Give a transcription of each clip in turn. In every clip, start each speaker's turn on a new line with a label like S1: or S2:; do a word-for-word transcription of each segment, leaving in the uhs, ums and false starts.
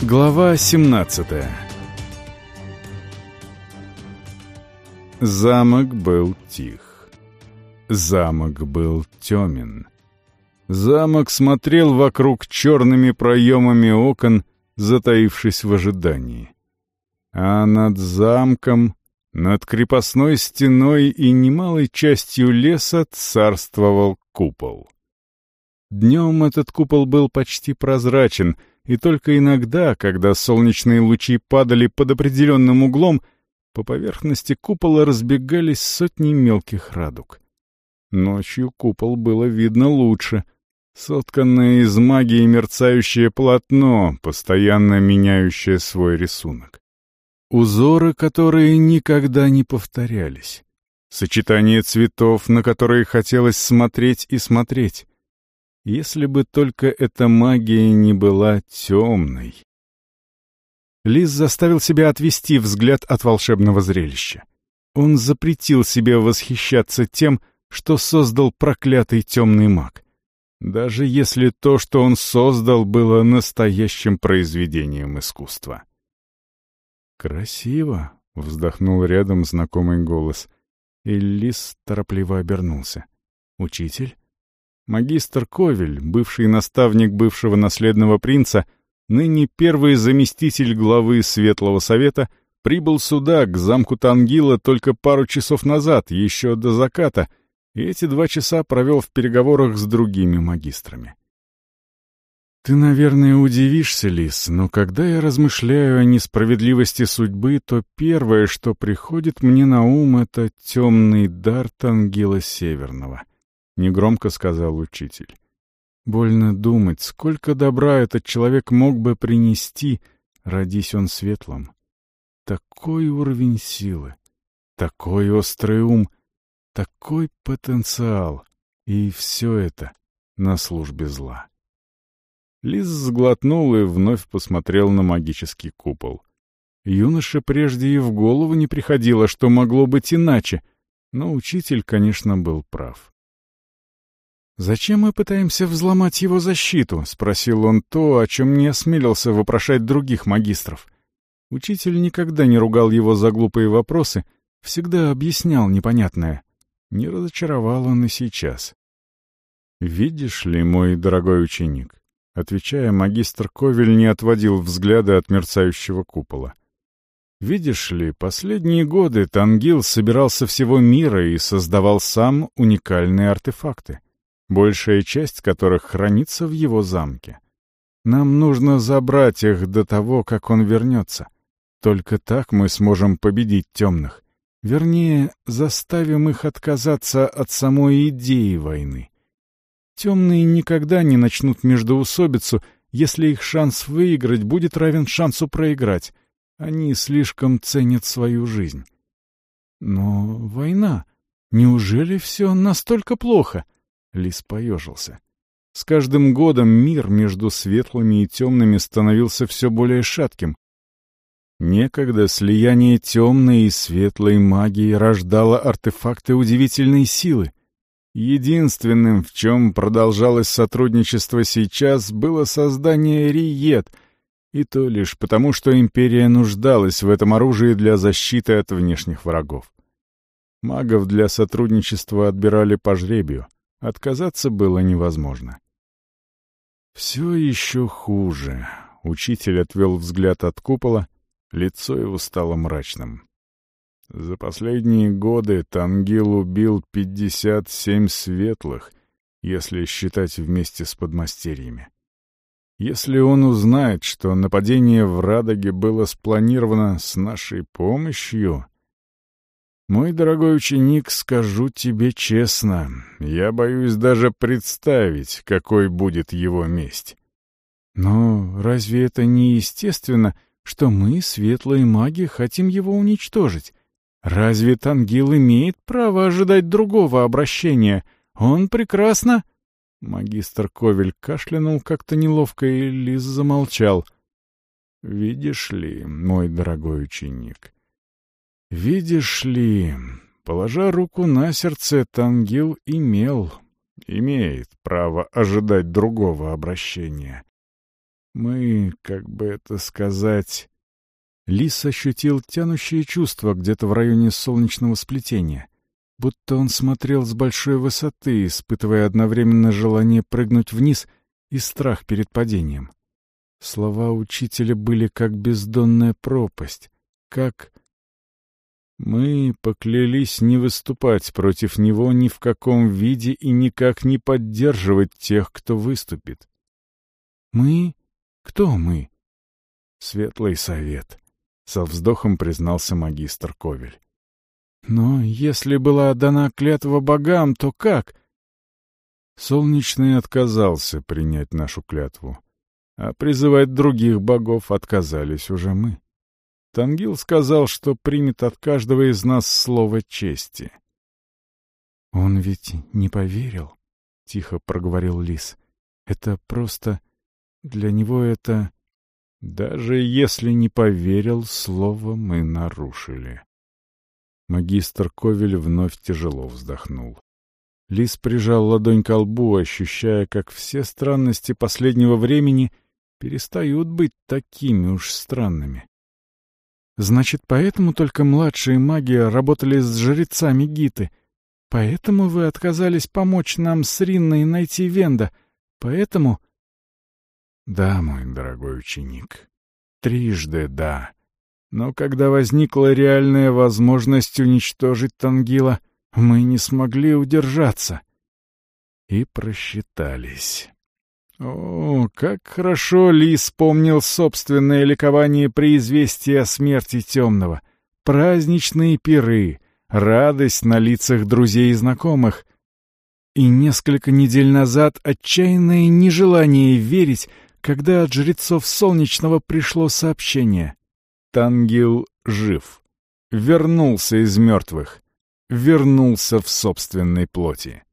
S1: Глава семнадцатая. Замок был тих. Замок был темен. Замок смотрел вокруг черными проемами окон, затаившись в ожидании. А над замком, над крепостной стеной и немалой частью леса царствовал купол. Днем этот купол был почти прозрачен, и только иногда, когда солнечные лучи падали под определенным углом, по поверхности купола разбегались сотни мелких радуг. Ночью купол было видно лучше. Сотканное из магии мерцающее полотно, постоянно меняющее свой рисунок. Узоры, которые никогда не повторялись. Сочетание цветов, на которые хотелось смотреть и смотреть. Если бы только эта магия не была темной. Лис заставил себя отвести взгляд от волшебного зрелища. Он запретил себе восхищаться тем, что создал проклятый темный маг. Даже если то, что он создал, было настоящим произведением искусства. «Красиво!» — вздохнул рядом знакомый голос, и Лис торопливо обернулся. «Учитель?» Магистр Ковель, бывший наставник бывшего наследного принца, ныне первый заместитель главы Светлого Совета, прибыл сюда, к замку Тангила, только пару часов назад, еще до заката, и эти два часа провел в переговорах с другими магистрами. «Ты, наверное, удивишься, Лис, но когда я размышляю о несправедливости судьбы, то первое, что приходит мне на ум, — это темный дар Тангила Северного», — негромко сказал учитель. «Больно думать, сколько добра этот человек мог бы принести, родись он светлым. Такой уровень силы, такой острый ум, такой потенциал, и все это на службе зла». Лис сглотнул и вновь посмотрел на магический купол. Юноше прежде и в голову не приходило, что могло быть иначе, но учитель, конечно, был прав. «Зачем мы пытаемся взломать его защиту?» — спросил он то, о чем не осмелился вопрошать других магистров. Учитель никогда не ругал его за глупые вопросы, всегда объяснял непонятное. Не разочаровал он и сейчас. «Видишь ли, мой дорогой ученик?» Отвечая, магистр Ковель не отводил взгляда от мерцающего купола. «Видишь ли, последние годы Тангил собирал со всего мира и создавал сам уникальные артефакты, большая часть которых хранится в его замке. Нам нужно забрать их до того, как он вернется. Только так мы сможем победить темных. Вернее, заставим их отказаться от самой идеи войны. Темные никогда не начнут междоусобицу, если их шанс выиграть будет равен шансу проиграть. Они слишком ценят свою жизнь. Но война... Неужели все настолько плохо?» Лис поежился. С каждым годом мир между светлыми и темными становился все более шатким. Некогда слияние темной и светлой магии рождало артефакты удивительной силы. Единственным, в чем продолжалось сотрудничество сейчас, было создание Риет, и то лишь потому, что империя нуждалась в этом оружии для защиты от внешних врагов. Магов для сотрудничества отбирали по жребию. Отказаться было невозможно. «Все еще хуже». Учитель отвел взгляд от купола, лицо его стало мрачным. «За последние годы Тангил убил пятьдесят семь светлых, если считать вместе с подмастерьями. Если он узнает, что нападение в Радоге было спланировано с нашей помощью... Мой дорогой ученик, скажу тебе честно, я боюсь даже представить, какой будет его месть». «Но разве это не естественно, что мы, светлые маги, хотим его уничтожить? Разве Тангил имеет право ожидать другого обращения? Он прекрасно...» Магистр Ковель кашлянул как-то неловко, и Лис замолчал. «Видишь ли, мой дорогой ученик, видишь ли, положа руку на сердце, Тангил имел, имеет право ожидать другого обращения. Мы, как бы это сказать...» Лис ощутил тянущее чувство где-то в районе солнечного сплетения, будто он смотрел с большой высоты, испытывая одновременно желание прыгнуть вниз и страх перед падением. Слова учителя были как бездонная пропасть, как... Мы поклялись не выступать против него ни в каком виде и никак не поддерживать тех, кто выступит. Мы? Кто мы? Светлый совет. Со вздохом признался магистр Ковель. Но если была дана клятва богам, то как? Солнечный отказался принять нашу клятву, а призывать других богов отказались уже мы. Тангил сказал, что примет от каждого из нас слово чести. «Он ведь не поверил», — тихо проговорил Лис. «Это просто... Для него это... Даже если не поверил, слово мы нарушили». Магистр Ковель вновь тяжело вздохнул. Лис прижал ладонь ко лбу, ощущая, как все странности последнего времени перестают быть такими уж странными. «Значит, поэтому только младшие маги работали с жрецами Гиты? Поэтому вы отказались помочь нам с Ринной найти Венда? Поэтому...» «Да, мой дорогой ученик, трижды да. Но когда возникла реальная возможность уничтожить Тангила, мы не смогли удержаться. И просчитались». О, как хорошо Лис помнил собственное ликование при известии о смерти Темного. Праздничные пиры, радость на лицах друзей и знакомых. И несколько недель назад отчаянное нежелание верить, когда от жрецов Солнечного пришло сообщение. Тангил жив. Вернулся из мертвых. Вернулся в собственной плоти.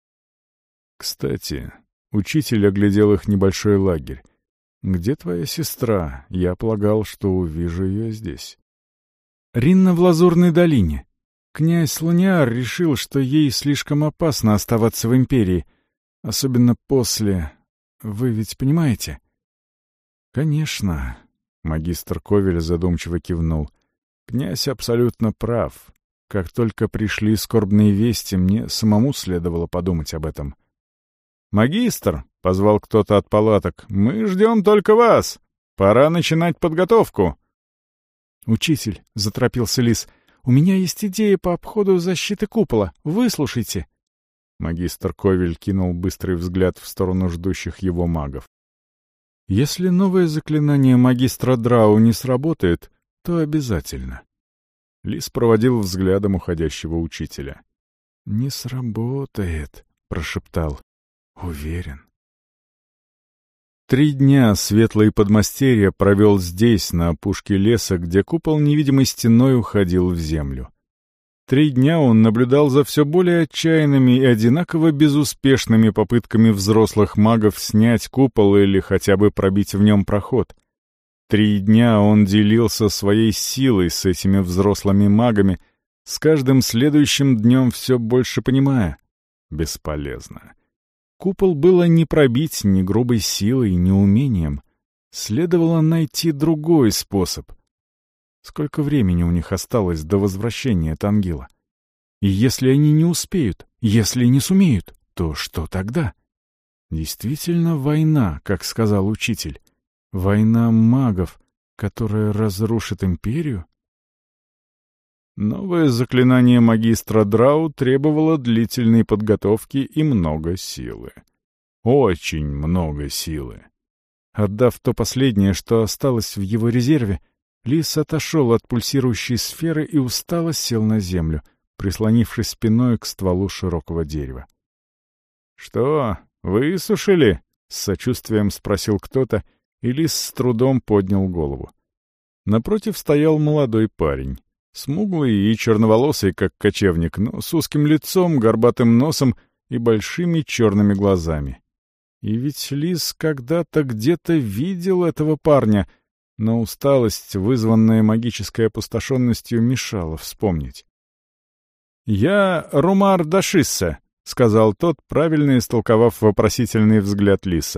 S1: Кстати... Учитель оглядел их небольшой лагерь. «Где твоя сестра? Я полагал, что увижу ее здесь». «Ринна в Лазурной долине. Князь Луниар решил, что ей слишком опасно оставаться в Империи. Особенно после... Вы ведь понимаете?» «Конечно», — магистр Ковель задумчиво кивнул. «Князь абсолютно прав. Как только пришли скорбные вести, мне самому следовало подумать об этом». «Магистр!» — позвал кто-то от палаток. «Мы ждем только вас! Пора начинать подготовку!» «Учитель!» — заторопился Лис. «У меня есть идея по обходу защиты купола. Выслушайте!» Магистр Ковель кинул быстрый взгляд в сторону ждущих его магов. «Если новое заклинание магистра Драу не сработает, то обязательно». Лис проводил взглядом уходящего учителя. «Не сработает», — прошептал. «Уверен». Три дня светлый подмастерье провел здесь, на опушке леса, где купол невидимой стеной уходил в землю. Три дня он наблюдал за все более отчаянными и одинаково безуспешными попытками взрослых магов снять купол или хотя бы пробить в нем проход. Три дня он делился своей силой с этими взрослыми магами, с каждым следующим днем все больше понимая — бесполезно. Купол было не пробить ни грубой силой, ни умением. Следовало найти другой способ. Сколько времени у них осталось до возвращения Тангила? И если они не успеют, если не сумеют, то что тогда? Действительно война, как сказал учитель. Война магов, которая разрушит империю? Новое заклинание магистра Драу требовало длительной подготовки и много силы. Очень много силы. Отдав то последнее, что осталось в его резерве, Лис отошел от пульсирующей сферы и устало сел на землю, прислонившись спиной к стволу широкого дерева. «Что, высушили?» — с сочувствием спросил кто-то, и Лис с трудом поднял голову. Напротив стоял молодой парень. Смуглый и черноволосый, как кочевник, но с узким лицом, горбатым носом и большими черными глазами. И ведь Лис когда-то где-то видел этого парня, но усталость, вызванная магической опустошенностью, мешала вспомнить. «Я Румар Дашисса», — сказал тот, правильно истолковав вопросительный взгляд Лиса.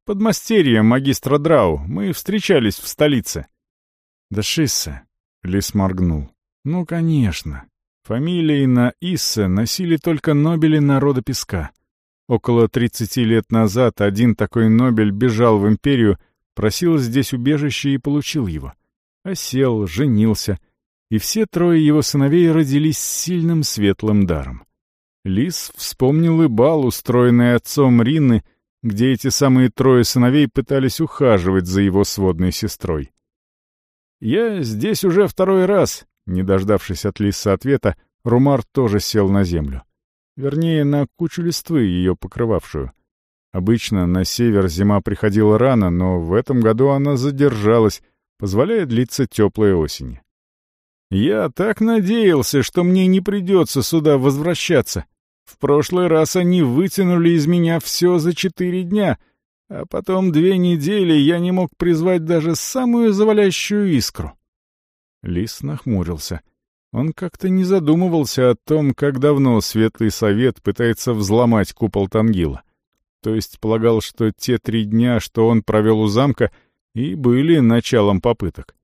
S1: Подмастерье магистра Драу. Мы встречались в столице». «Да Шиссе», — Лис моргнул. «Ну, конечно. Фамилии на Иссе носили только нобели народа песка. Около тридцати лет назад один такой нобель бежал в империю, просил здесь убежище и получил его. Осел, женился, и все трое его сыновей родились с сильным светлым даром. Лис вспомнил и бал, устроенный отцом Ринны, где эти самые трое сыновей пытались ухаживать за его сводной сестрой. «Я здесь уже второй раз», — не дождавшись от Лиса ответа, Румар тоже сел на землю. Вернее, на кучу листвы, ее покрывавшую. Обычно на север зима приходила рано, но в этом году она задержалась, позволяя длиться теплой осени. «Я так надеялся, что мне не придется сюда возвращаться. В прошлый раз они вытянули из меня все за четыре дня, а потом две недели я не мог призвать даже самую завалящую искру». Лис нахмурился. Он как-то не задумывался о том, как давно Светлый Совет пытается взломать купол Тангила. То есть полагал, что те три дня, что он провел у замка, и были началом попыток.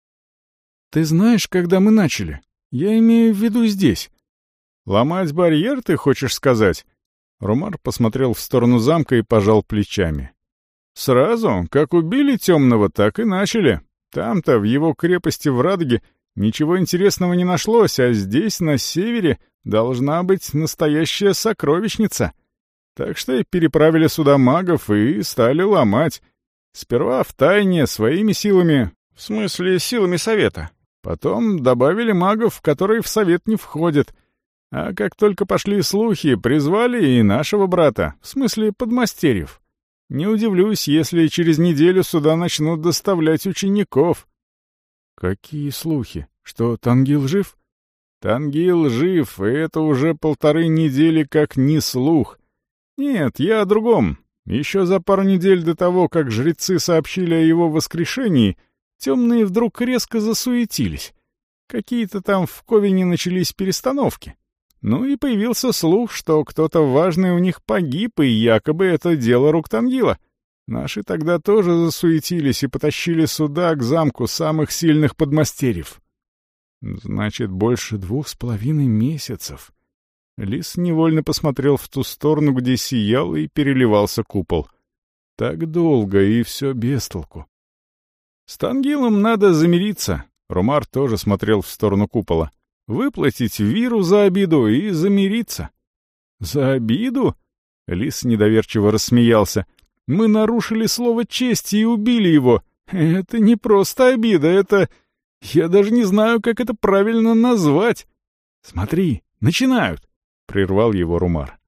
S1: «Ты знаешь, когда мы начали? Я имею в виду здесь». «Ломать барьер, ты хочешь сказать?» Румар посмотрел в сторону замка и пожал плечами. «Сразу, как убили Темного, так и начали. Там-то, в его крепости в Радуге, ничего интересного не нашлось, а здесь, на севере, должна быть настоящая сокровищница. Так что и переправили сюда магов и стали ломать. Сперва втайне, своими силами, в смысле силами Совета. Потом добавили магов, которые в Совет не входят. А как только пошли слухи, призвали и нашего брата, в смысле подмастерьев. Не удивлюсь, если через неделю сюда начнут доставлять учеников». «Какие слухи? Что Тангил жив?» «Тангил жив, и это уже полторы недели как не слух. Нет, я о другом. Еще за пару недель до того, как жрецы сообщили о его воскрешении, темные вдруг резко засуетились. Какие-то там в Ковине начались перестановки. Ну и появился слух, что кто-то важный у них погиб, и якобы это дело рук Тангила. Наши тогда тоже засуетились и потащили сюда, к замку, самых сильных подмастерьев». «Значит, больше двух с половиной месяцев». Лис невольно посмотрел в ту сторону, где сиял и переливался купол. Так долго, и все без толку. «С Тангилом надо замириться», — Румар тоже смотрел в сторону купола. «Выплатить Виру за обиду и замириться». «За обиду?» — Лис недоверчиво рассмеялся. «Мы нарушили слово чести и убили его. Это не просто обида, это... Я даже не знаю, как это правильно назвать. Смотри, начинают!» — прервал его Румар.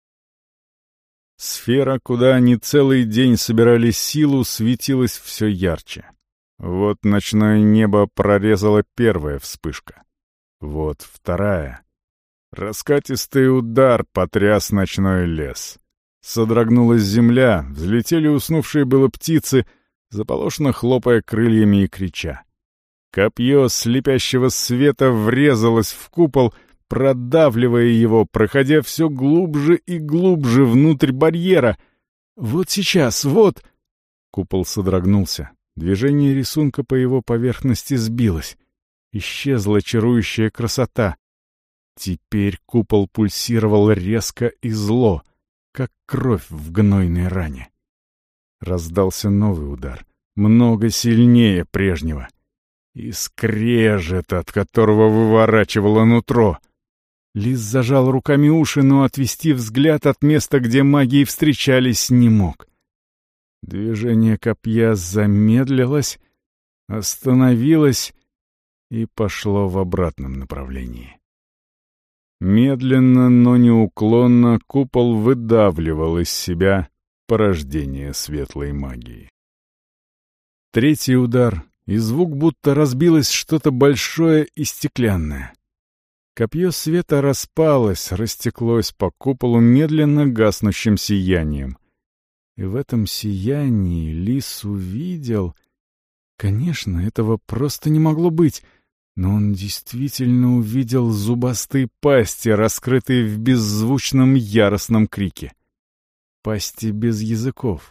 S1: Сфера, куда они целый день собирали силу, светилась все ярче. Вот ночное небо прорезала первая вспышка. Вот вторая. Раскатистый удар потряс ночной лес. Содрогнулась земля, взлетели уснувшие было птицы, заполошно хлопая крыльями и крича. Копье слепящего света врезалось в купол, продавливая его, проходя все глубже и глубже внутрь барьера. «Вот сейчас, вот!» Купол содрогнулся. Движение рисунка по его поверхности сбилось. Исчезла чарующая красота. Теперь купол пульсировал резко и зло, как кровь в гнойной ране. Раздался новый удар, много сильнее прежнего. И скрежет, от которого выворачивало нутро. Лис зажал руками уши, но отвести взгляд от места, где магии встречались, не мог. Движение копья замедлилось, остановилось и пошло в обратном направлении. Медленно, но неуклонно купол выдавливал из себя порождение светлой магии. Третий удар, и звук будто разбилось что-то большое и стеклянное. Копье света распалось, растеклось по куполу медленно гаснущим сиянием. И в этом сиянии Лис увидел... Конечно, этого просто не могло быть, но он действительно увидел зубастые пасти, раскрытые в беззвучном яростном крике. Пасти без языков.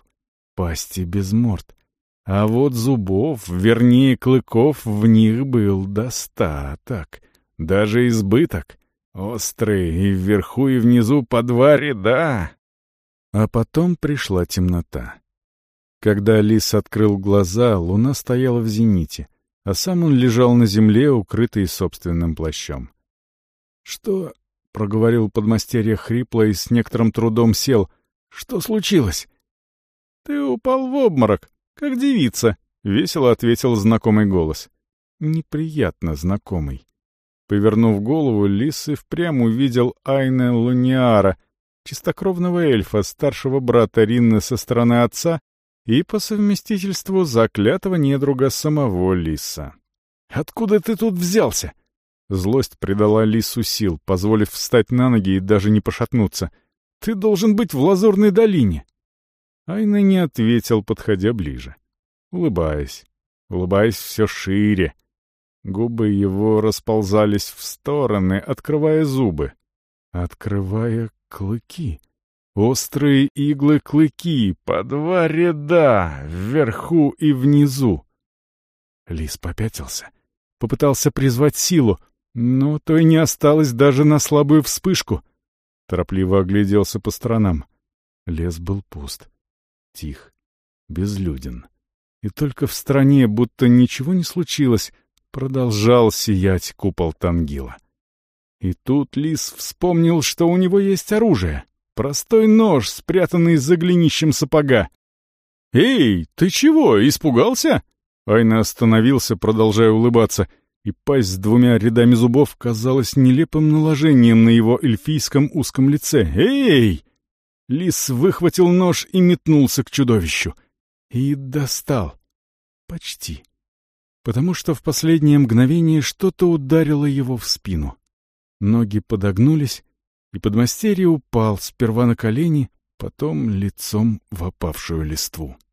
S1: пасти без морд. А вот зубов, вернее клыков, в них был достаток, даже избыток. Острые и вверху, и внизу по два ряда. А потом пришла темнота. Когда лис открыл глаза, луна стояла в зените, а сам он лежал на земле, укрытый собственным плащом. «Что?» — проговорил подмастерье хрипло и с некоторым трудом сел. «Что случилось?» «Ты упал в обморок, как девица», — весело ответил знакомый голос. Неприятно знакомый. Повернув голову, лис и впрямь увидел Айне Луниара, чистокровного эльфа, старшего брата Ринны со стороны отца и по совместительству заклятого недруга самого лиса. «Откуда ты тут взялся?» Злость придала лису сил, позволив встать на ноги и даже не пошатнуться. «Ты должен быть в Лазурной долине!» Айна не ответил, подходя ближе. Улыбаясь, улыбаясь все шире. Губы его расползались в стороны, открывая зубы. Открывая клыки. Острые иглы-клыки, по два ряда, вверху и внизу. Лис попятился, попытался призвать силу, но той не осталось даже на слабую вспышку. Торопливо огляделся по сторонам. Лес был пуст, тих, безлюден. И только в стороне, будто ничего не случилось, продолжал сиять купол Тангила. И тут лис вспомнил, что у него есть оружие. Простой нож, спрятанный за голенищем сапога. «Эй, ты чего, испугался?» Айна остановился, продолжая улыбаться, и пасть с двумя рядами зубов казалась нелепым наложением на его эльфийском узком лице. «Эй!» Лис выхватил нож и метнулся к чудовищу. И достал. Почти. Потому что в последнее мгновение что-то ударило его в спину. Ноги подогнулись, и подмастерье упал сперва на колени, потом лицом в опавшую листву.